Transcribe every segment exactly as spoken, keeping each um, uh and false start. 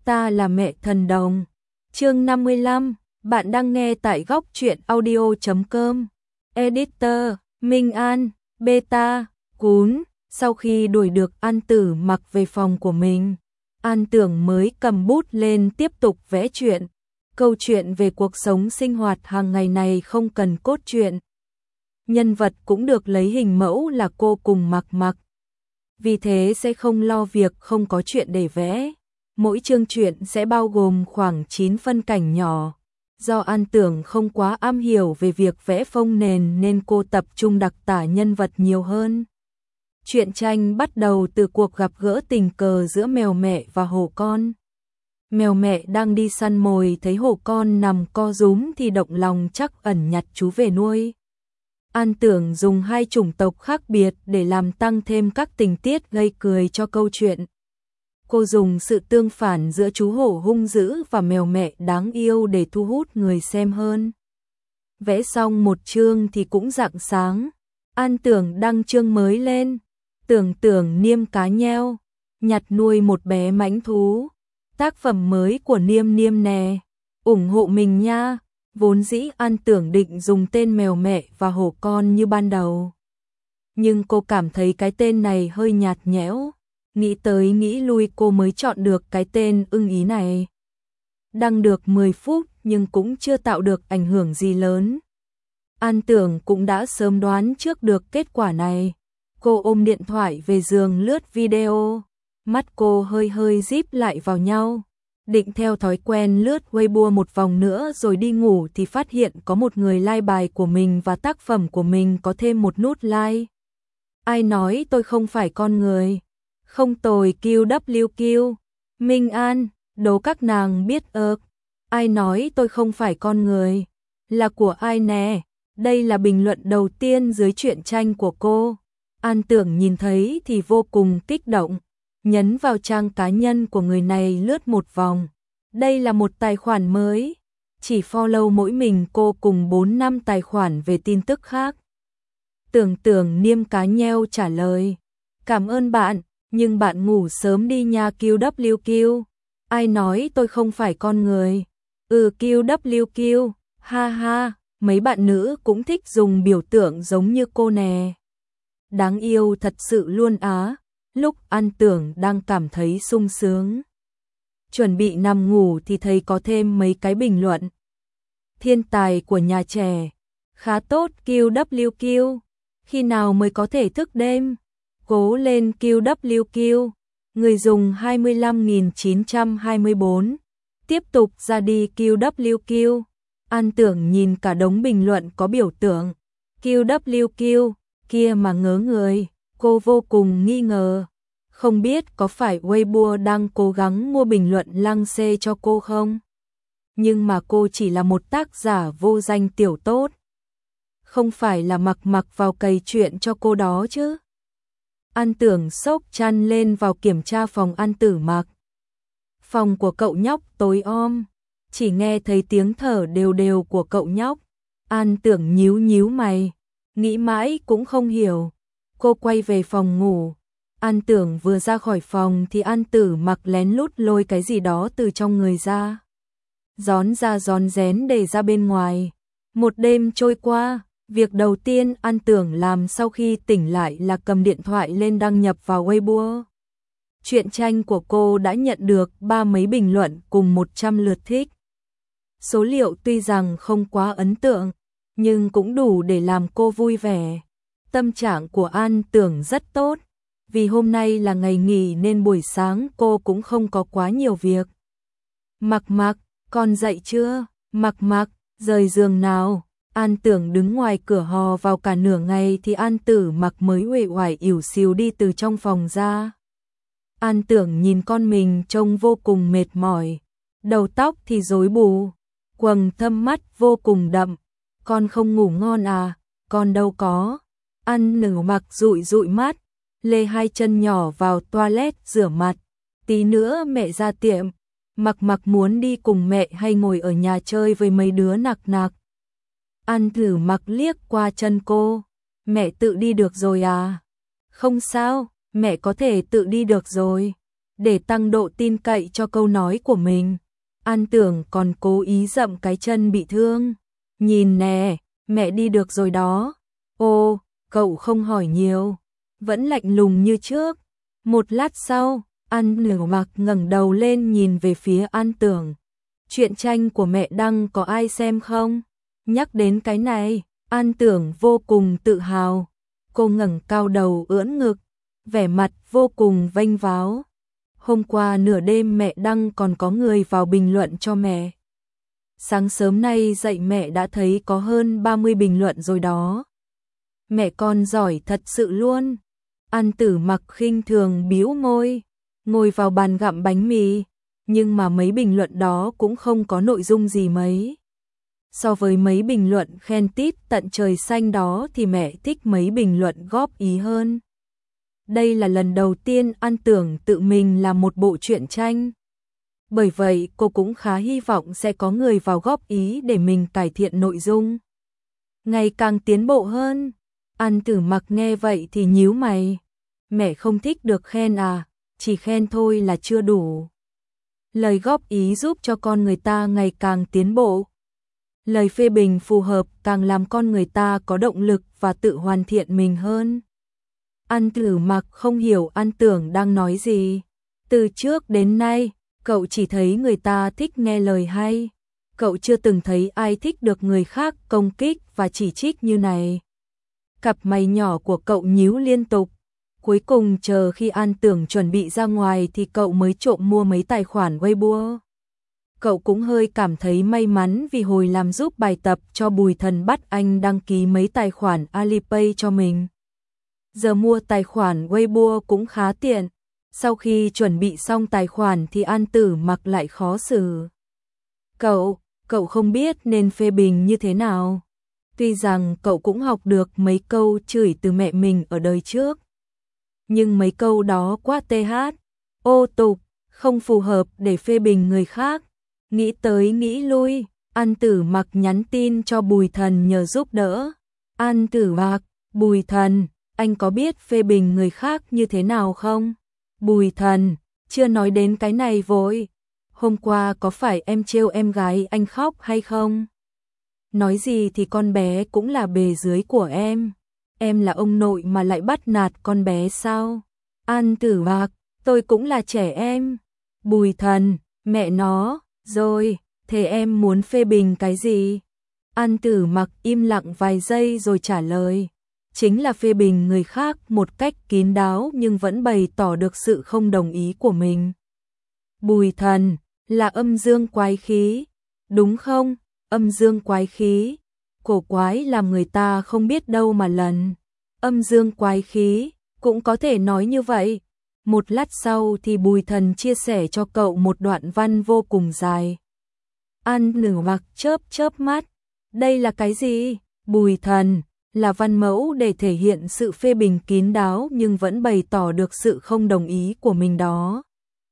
Ta là mẹ thần đồng. Chương năm mươi lăm, bạn đang nghe tại góc truyện audio chấm com. Editor, Minh An, Beta, Cún. Sau khi đuổi được An Tử Mặc về phòng của mình, An Tưởng mới cầm bút lên tiếp tục vẽ chuyện. Câu chuyện về cuộc sống sinh hoạt hàng ngày này không cần cốt truyện. Nhân vật cũng được lấy hình mẫu là cô cùng Mặc Mặc. Vì thế sẽ không lo việc không có chuyện để vẽ. Mỗi chương truyện sẽ bao gồm khoảng chín phân cảnh nhỏ. Do An Tưởng không quá am hiểu về việc vẽ phông nền nên cô tập trung đặc tả nhân vật nhiều hơn. Truyện tranh bắt đầu từ cuộc gặp gỡ tình cờ giữa mèo mẹ và hổ con. Mèo mẹ đang đi săn mồi thấy hổ con nằm co rúm thì động lòng chắc ẩn nhặt chú về nuôi. An Tưởng dùng hai chủng tộc khác biệt để làm tăng thêm các tình tiết gây cười cho câu chuyện. Cô dùng sự tương phản giữa chú hổ hung dữ và mèo mẹ đáng yêu để thu hút người xem hơn. Vẽ xong một chương thì cũng rạng sáng. An Tưởng đăng chương mới lên. Tưởng Tưởng Niêm cá nheo, nhặt nuôi một bé mãnh thú. Tác phẩm mới của Niêm Niêm nè, ủng hộ mình nha. Vốn dĩ An Tưởng định dùng tên mèo mẹ và hổ con như ban đầu. Nhưng cô cảm thấy cái tên này hơi nhạt nhẽo. Nghĩ tới nghĩ lui cô mới chọn được cái tên ưng ý này. Đăng được mười phút nhưng cũng chưa tạo được ảnh hưởng gì lớn. An Tưởng cũng đã sớm đoán trước được kết quả này. Cô ôm điện thoại về giường lướt video. Mắt cô hơi hơi díp lại vào nhau. Định theo thói quen lướt Weibo một vòng nữa rồi đi ngủ thì phát hiện có một người like bài của mình và tác phẩm của mình có thêm một nút like. Ai nói tôi không phải con người? Không tồi quy vê quy. Minh An, đố các nàng biết ơ. Ai nói tôi không phải con người? Là của ai nè? Đây là bình luận đầu tiên dưới truyện tranh của cô. An Tưởng nhìn thấy thì vô cùng kích động. Nhấn vào trang cá nhân của người này lướt một vòng. Đây là một tài khoản mới. Chỉ follow mỗi mình cô cùng bốn năm tài khoản về tin tức khác. Tưởng Tưởng Niêm cá nheo trả lời. Cảm ơn bạn, nhưng bạn ngủ sớm đi nha quy vê quy. Ai nói tôi không phải con người? Ừ quy vê quy, ha ha, mấy bạn nữ cũng thích dùng biểu tượng giống như cô nè. Đáng yêu thật sự luôn á. Lúc An Tưởng đang cảm thấy sung sướng, chuẩn bị nằm ngủ thì thấy có thêm mấy cái bình luận. Thiên tài của nhà trẻ, khá tốt quy vê quy, khi nào mới có thể thức đêm? Cố lên quy vê quy, người dùng hai mươi lăm nghìn chín trăm hai mươi tư. Tiếp tục ra đi quy vê quy. An Tưởng nhìn cả đống bình luận có biểu tượng quy vê quy kia mà ngớ người. Cô vô cùng nghi ngờ. Không biết có phải Weibo đang cố gắng mua bình luận lăng xê cho cô không? Nhưng mà cô chỉ là một tác giả vô danh tiểu tốt. Không phải là Mặc Mặc vào cày chuyện cho cô đó chứ? An Tưởng sốc chăn lên vào kiểm tra phòng An Tử Mặc. Phòng của cậu nhóc tối om. Chỉ nghe thấy tiếng thở đều đều của cậu nhóc. An Tưởng nhíu nhíu mày. Nghĩ mãi cũng không hiểu. Cô quay về phòng ngủ. An Tưởng vừa ra khỏi phòng thì An Tử Mặc lén lút lôi cái gì đó từ trong người ra. Rón ra rón rén để ra bên ngoài. Một đêm trôi qua, việc đầu tiên An Tưởng làm sau khi tỉnh lại là cầm điện thoại lên đăng nhập vào Weibo. Truyện tranh của cô đã nhận được ba mấy bình luận cùng một trăm lượt thích. Số liệu tuy rằng không quá ấn tượng, nhưng cũng đủ để làm cô vui vẻ. Tâm trạng của An Tưởng rất tốt, vì hôm nay là ngày nghỉ nên buổi sáng cô cũng không có quá nhiều việc. Mặc Mặc, con dậy chưa? Mặc Mặc, rời giường nào? An Tưởng đứng ngoài cửa hò vào cả nửa ngày thì An Tử Mặc mới uể oải ỉu xìu đi từ trong phòng ra. An Tưởng nhìn con mình trông vô cùng mệt mỏi, đầu tóc thì rối bù, quầng thâm mắt vô cùng đậm. Con không ngủ ngon à? Con đâu có. An Nử Mặc dụi dụi mắt, lê hai chân nhỏ vào toilet rửa mặt. Tí nữa mẹ ra tiệm. Mặc Mặc muốn đi cùng mẹ hay ngồi ở nhà chơi với mấy đứa nặc nặc? An Nử Mặc liếc qua chân cô. Mẹ tự đi được rồi à? Không sao, mẹ có thể tự đi được rồi. để tăng độ tin cậy cho câu nói của mình. An Tưởng còn cố ý dậm cái chân bị thương. Nhìn nè, mẹ đi được rồi đó. Ô, cậu không hỏi nhiều, vẫn lạnh lùng như trước. Một lát sau, An Nửa Mặc ngẩng đầu lên nhìn về phía An Tưởng. Truyện tranh của mẹ đăng có ai xem không? Nhắc đến cái này, An Tưởng vô cùng tự hào. Cô ngẩng cao đầu ưỡn ngực, vẻ mặt vô cùng vênh váo. Hôm qua nửa đêm mẹ đăng còn có người vào bình luận cho mẹ. Sáng sớm nay dậy mẹ đã thấy có hơn ba mươi bình luận rồi đó. Mẹ con giỏi thật sự luôn. An Tử Mặc khinh thường bĩu môi, ngồi vào bàn gặm bánh mì, nhưng mà mấy bình luận đó cũng không có nội dung gì mấy. So với mấy bình luận khen tít tận trời xanh đó thì mẹ thích mấy bình luận góp ý hơn. Đây là lần đầu tiên An Tưởng tự mình làm một bộ truyện tranh. Bởi vậy cô cũng khá hy vọng sẽ có người vào góp ý để mình cải thiện nội dung. Ngày càng tiến bộ hơn. An Tử Mặc nghe vậy thì nhíu mày. Mẹ không thích được khen à, chỉ khen thôi là chưa đủ. Lời góp ý giúp cho con người ta ngày càng tiến bộ. Lời phê bình phù hợp càng làm con người ta có động lực và tự hoàn thiện mình hơn. An Tử Mặc không hiểu An Tưởng đang nói gì. Từ trước đến nay, cậu chỉ thấy người ta thích nghe lời hay. Cậu chưa từng thấy ai thích được người khác công kích và chỉ trích như này. Cặp mày nhỏ của cậu nhíu liên tục. Cuối cùng chờ khi An Tưởng chuẩn bị ra ngoài thì cậu mới trộm mua mấy tài khoản Weibo. Cậu cũng hơi cảm thấy may mắn vì hồi làm giúp bài tập cho Bùi Thần bắt anh đăng ký mấy tài khoản Alipay cho mình. Giờ mua tài khoản Weibo cũng khá tiện. Sau khi chuẩn bị xong tài khoản thì An Tử Mặc lại khó xử. Cậu, cậu không biết nên phê bình như thế nào. Tuy rằng cậu cũng học được mấy câu chửi từ mẹ mình ở đời trước. Nhưng mấy câu đó quá tê hát, ô tục, không phù hợp để phê bình người khác. Nghĩ tới nghĩ lui, An Tử Mặc nhắn tin cho Bùi Thần nhờ giúp đỡ. An Tử Mặc, Bùi Thần, anh có biết phê bình người khác như thế nào không? Bùi Thần, chưa nói đến cái này vội. Hôm qua có phải em trêu em gái anh khóc hay không? Nói gì thì con bé cũng là bề dưới của em. Em là ông nội mà lại bắt nạt con bé sao? An Tử Mặc, tôi cũng là trẻ em. Bùi Thần, mẹ nó, rồi, thế em muốn phê bình cái gì? An Tử Mặc im lặng vài giây rồi trả lời. Chính là phê bình người khác một cách kín đáo nhưng vẫn bày tỏ được sự không đồng ý của mình. Bùi Thần, là âm dương quái khí, đúng không? Âm dương quái khí, cổ quái làm người ta không biết đâu mà lần. Âm dương quái khí, cũng có thể nói như vậy. Một lát sau thì Bùi Thần chia sẻ cho cậu một đoạn văn vô cùng dài. An Tử Mặc chớp chớp mắt. Đây là cái gì? Bùi Thần, là văn mẫu để thể hiện sự phê bình kín đáo nhưng vẫn bày tỏ được sự không đồng ý của mình đó.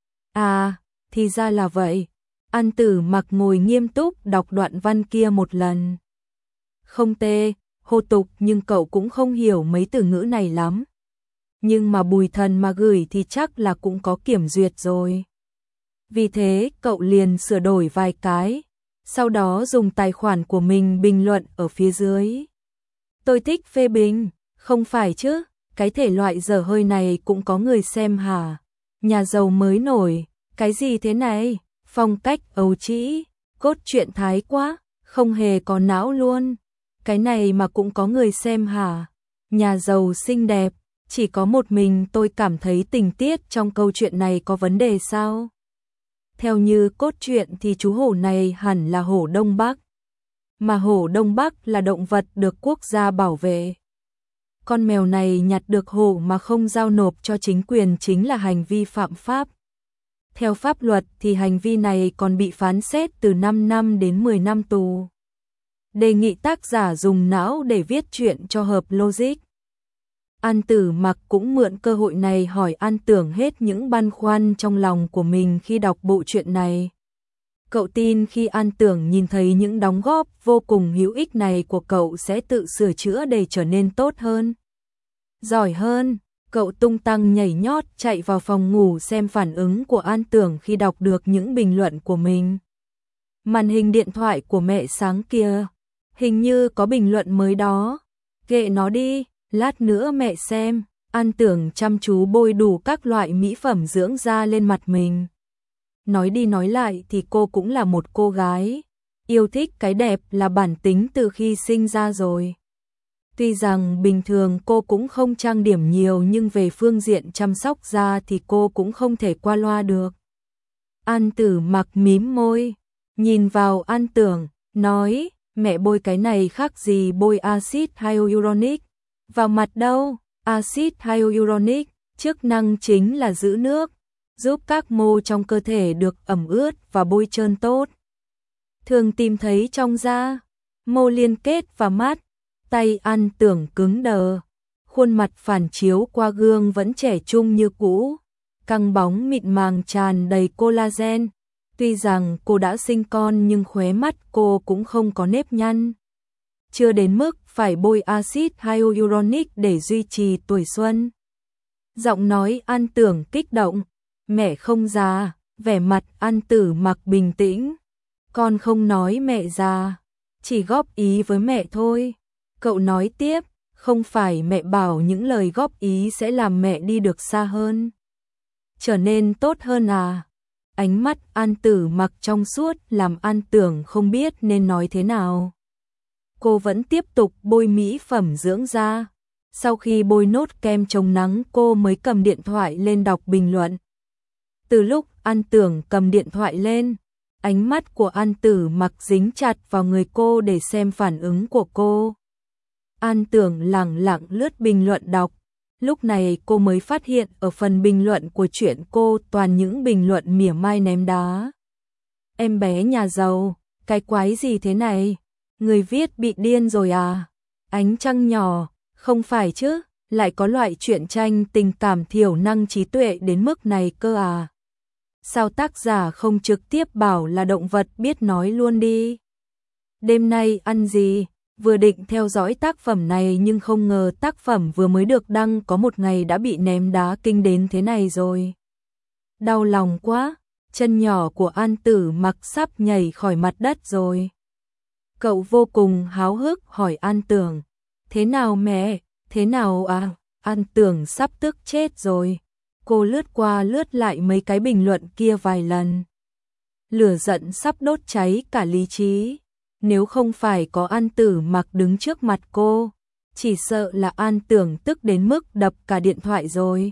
À, thì ra là vậy. An Tử Mặc ngồi nghiêm túc đọc đoạn văn kia một lần. Không tê, hô tục nhưng cậu cũng không hiểu mấy từ ngữ này lắm. Nhưng mà Bùi Thần mà gửi thì chắc là cũng có kiểm duyệt rồi. Vì thế cậu liền sửa đổi vài cái, sau đó dùng tài khoản của mình bình luận ở phía dưới. Tôi thích phê bình, không phải chứ, cái thể loại dở hơi này cũng có người xem hả? Nhà giàu mới nổi, cái gì thế này? Phong cách ấu trĩ, cốt truyện thái quá, không hề có não luôn. Cái này mà cũng có người xem hả? Nhà giàu xinh đẹp, chỉ có một mình tôi cảm thấy tình tiết trong câu chuyện này có vấn đề sao? Theo như cốt truyện thì chú hổ này hẳn là hổ Đông Bắc. Mà hổ Đông Bắc là động vật được quốc gia bảo vệ. Con mèo này nhặt được hổ mà không giao nộp cho chính quyền chính là hành vi phạm pháp. Theo pháp luật thì hành vi này còn bị phán xét từ năm năm đến mười năm tù. Đề nghị tác giả dùng não để viết truyện cho hợp logic. An Tử Mặc cũng mượn cơ hội này hỏi An Tưởng hết những băn khoăn trong lòng của mình khi đọc bộ truyện này. Cậu tin khi An Tưởng nhìn thấy những đóng góp vô cùng hữu ích này của cậu sẽ tự sửa chữa để trở nên tốt hơn, giỏi hơn. Cậu tung tăng nhảy nhót chạy vào phòng ngủ xem phản ứng của An Tưởng khi đọc được những bình luận của mình. Màn hình điện thoại của mẹ sáng kia, hình như có bình luận mới đó. Kệ nó đi, lát nữa mẹ xem. An Tưởng chăm chú bôi đủ các loại mỹ phẩm dưỡng da lên mặt mình. Nói đi nói lại thì cô cũng là một cô gái. Yêu thích cái đẹp là bản tính từ khi sinh ra rồi. Tuy rằng bình thường cô cũng không trang điểm nhiều nhưng về phương diện chăm sóc da thì cô cũng không thể qua loa được. An Tử Mặc mím môi, nhìn vào An Tưởng, nói, mẹ bôi cái này khác gì bôi axit hyaluronic. Vào mặt đâu, axit hyaluronic, chức năng chính là giữ nước, giúp các mô trong cơ thể được ẩm ướt và bôi trơn tốt. Thường tìm thấy trong da, mô liên kết và mắt. Tay An Tưởng cứng đờ, khuôn mặt phản chiếu qua gương vẫn trẻ trung như cũ, căng bóng mịn màng tràn đầy collagen. Tuy rằng cô đã sinh con nhưng khóe mắt cô cũng không có nếp nhăn. Chưa đến mức phải bôi axit hyaluronic để duy trì tuổi xuân. Giọng nói An Tưởng kích động, mẹ không già, vẻ mặt An Tử Mặc bình tĩnh. Con không nói mẹ già, chỉ góp ý với mẹ thôi. Cậu nói tiếp, không phải mẹ bảo những lời góp ý sẽ làm mẹ đi được xa hơn, trở nên tốt hơn à? Ánh mắt An Tử Mặc trong suốt làm An Tưởng không biết nên nói thế nào. Cô vẫn tiếp tục bôi mỹ phẩm dưỡng da. Sau khi bôi nốt kem chống nắng cô mới cầm điện thoại lên đọc bình luận. Từ lúc An Tưởng cầm điện thoại lên, ánh mắt của An Tử Mặc dính chặt vào người cô để xem phản ứng của cô. An Tưởng lẳng lặng lướt bình luận đọc. Lúc này cô mới phát hiện ở phần bình luận của chuyện cô toàn những bình luận mỉa mai ném đá. Em bé nhà giàu, cái quái gì thế này? Người viết bị điên rồi à? Ánh trăng nhỏ, không phải chứ, lại có loại truyện tranh tình cảm thiểu năng trí tuệ đến mức này cơ à? Sao tác giả không trực tiếp bảo là động vật biết nói luôn đi? Đêm nay ăn gì? Vừa định theo dõi tác phẩm này nhưng không ngờ tác phẩm vừa mới được đăng có một ngày đã bị ném đá kinh đến thế này rồi. Đau lòng quá, chân nhỏ của An Tử Mặc sắp nhảy khỏi mặt đất rồi. Cậu vô cùng háo hức hỏi An Tưởng, thế nào mẹ, thế nào à? An Tưởng sắp tức chết rồi. Cô lướt qua lướt lại mấy cái bình luận kia vài lần. Lửa giận sắp đốt cháy cả lý trí. Nếu không phải có An Tử Mặc đứng trước mặt cô, chỉ sợ là An Tưởng tức đến mức đập cả điện thoại rồi.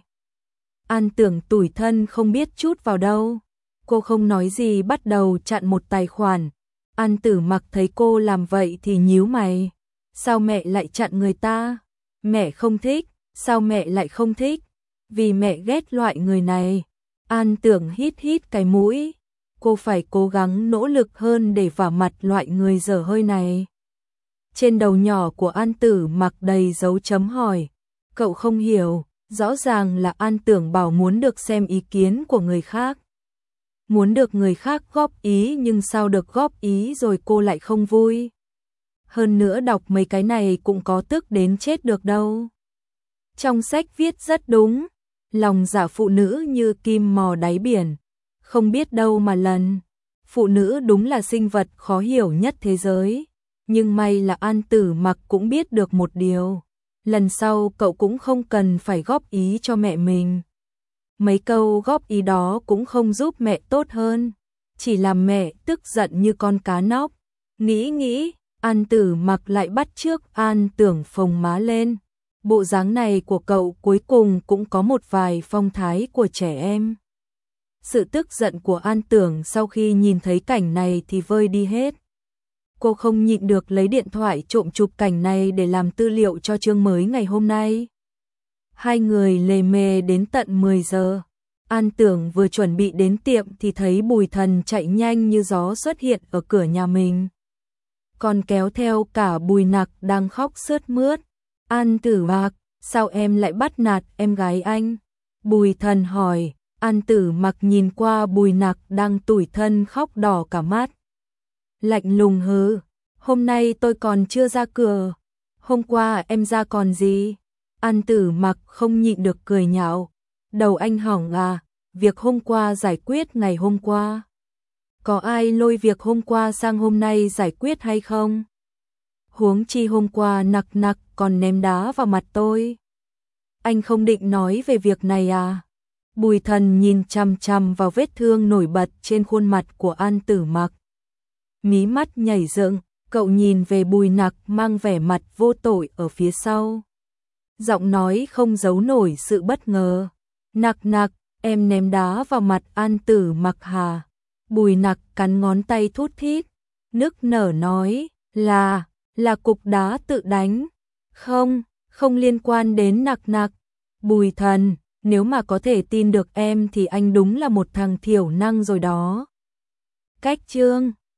An Tưởng tủi thân không biết chút vào đâu. Cô không nói gì bắt đầu chặn một tài khoản. An Tử Mặc thấy cô làm vậy thì nhíu mày. Sao mẹ lại chặn người ta? Mẹ không thích. Sao mẹ lại không thích? Vì mẹ ghét loại người này. An Tưởng hít hít cái mũi. Cô phải cố gắng nỗ lực hơn để vả mặt loại người dở hơi này. Trên đầu nhỏ của An Tử Mặc đầy dấu chấm hỏi. Cậu không hiểu, rõ ràng là An Tưởng bảo muốn được xem ý kiến của người khác. Muốn được người khác góp ý nhưng sao được góp ý rồi cô lại không vui. Hơn nữa đọc mấy cái này cũng có tức đến chết được đâu. Trong sách viết rất đúng, lòng dạ phụ nữ như kim mò đáy biển. Không biết đâu mà lần, phụ nữ đúng là sinh vật khó hiểu nhất thế giới. Nhưng may là An Tử Mặc cũng biết được một điều. Lần sau cậu cũng không cần phải góp ý cho mẹ mình. Mấy câu góp ý đó cũng không giúp mẹ tốt hơn, chỉ làm mẹ tức giận như con cá nóc. Nghĩ nghĩ, An Tử Mặc lại bắt chước An Tưởng phồng má lên. Bộ dáng này của cậu cuối cùng cũng có một vài phong thái của trẻ em. Sự tức giận của An Tưởng sau khi nhìn thấy cảnh này thì vơi đi hết. Cô không nhịn được lấy điện thoại trộm chụp cảnh này để làm tư liệu cho chương mới ngày hôm nay. Hai người lề mề đến tận mười giờ. An Tưởng vừa chuẩn bị đến tiệm thì thấy Bùi Thần chạy nhanh như gió xuất hiện ở cửa nhà mình. Còn kéo theo cả Bùi Nặc đang khóc sướt mướt. An Tử Mặc, sao em lại bắt nạt em gái anh? Bùi Thần hỏi. An Tử Mặc nhìn qua Bùi Nặc đang tủi thân khóc đỏ cả mắt. Lạnh lùng hừ, hôm nay tôi còn chưa ra cửa. Hôm qua em ra còn gì? An Tử Mặc không nhịn được cười nhạo. Đầu anh hỏng à, việc hôm qua giải quyết ngày hôm qua. Có ai lôi việc hôm qua sang hôm nay giải quyết hay không? Huống chi hôm qua nặc nặc còn ném đá vào mặt tôi. Anh không định nói về việc này à? Bùi Thần nhìn chằm chằm vào vết thương nổi bật trên khuôn mặt của An Tử Mặc. Mí mắt nhảy dựng, cậu nhìn về Bùi Nặc mang vẻ mặt vô tội ở phía sau. Giọng nói không giấu nổi sự bất ngờ. Nặc nặc, em ném đá vào mặt An Tử Mặc hà? Bùi Nặc cắn ngón tay thút thít, nức nở nói, là, là cục đá tự đánh. Không, không liên quan đến Nặc nặc. Bùi Thần, nếu mà có thể tin được em thì anh đúng là một thằng thiểu năng rồi đó. Cách chương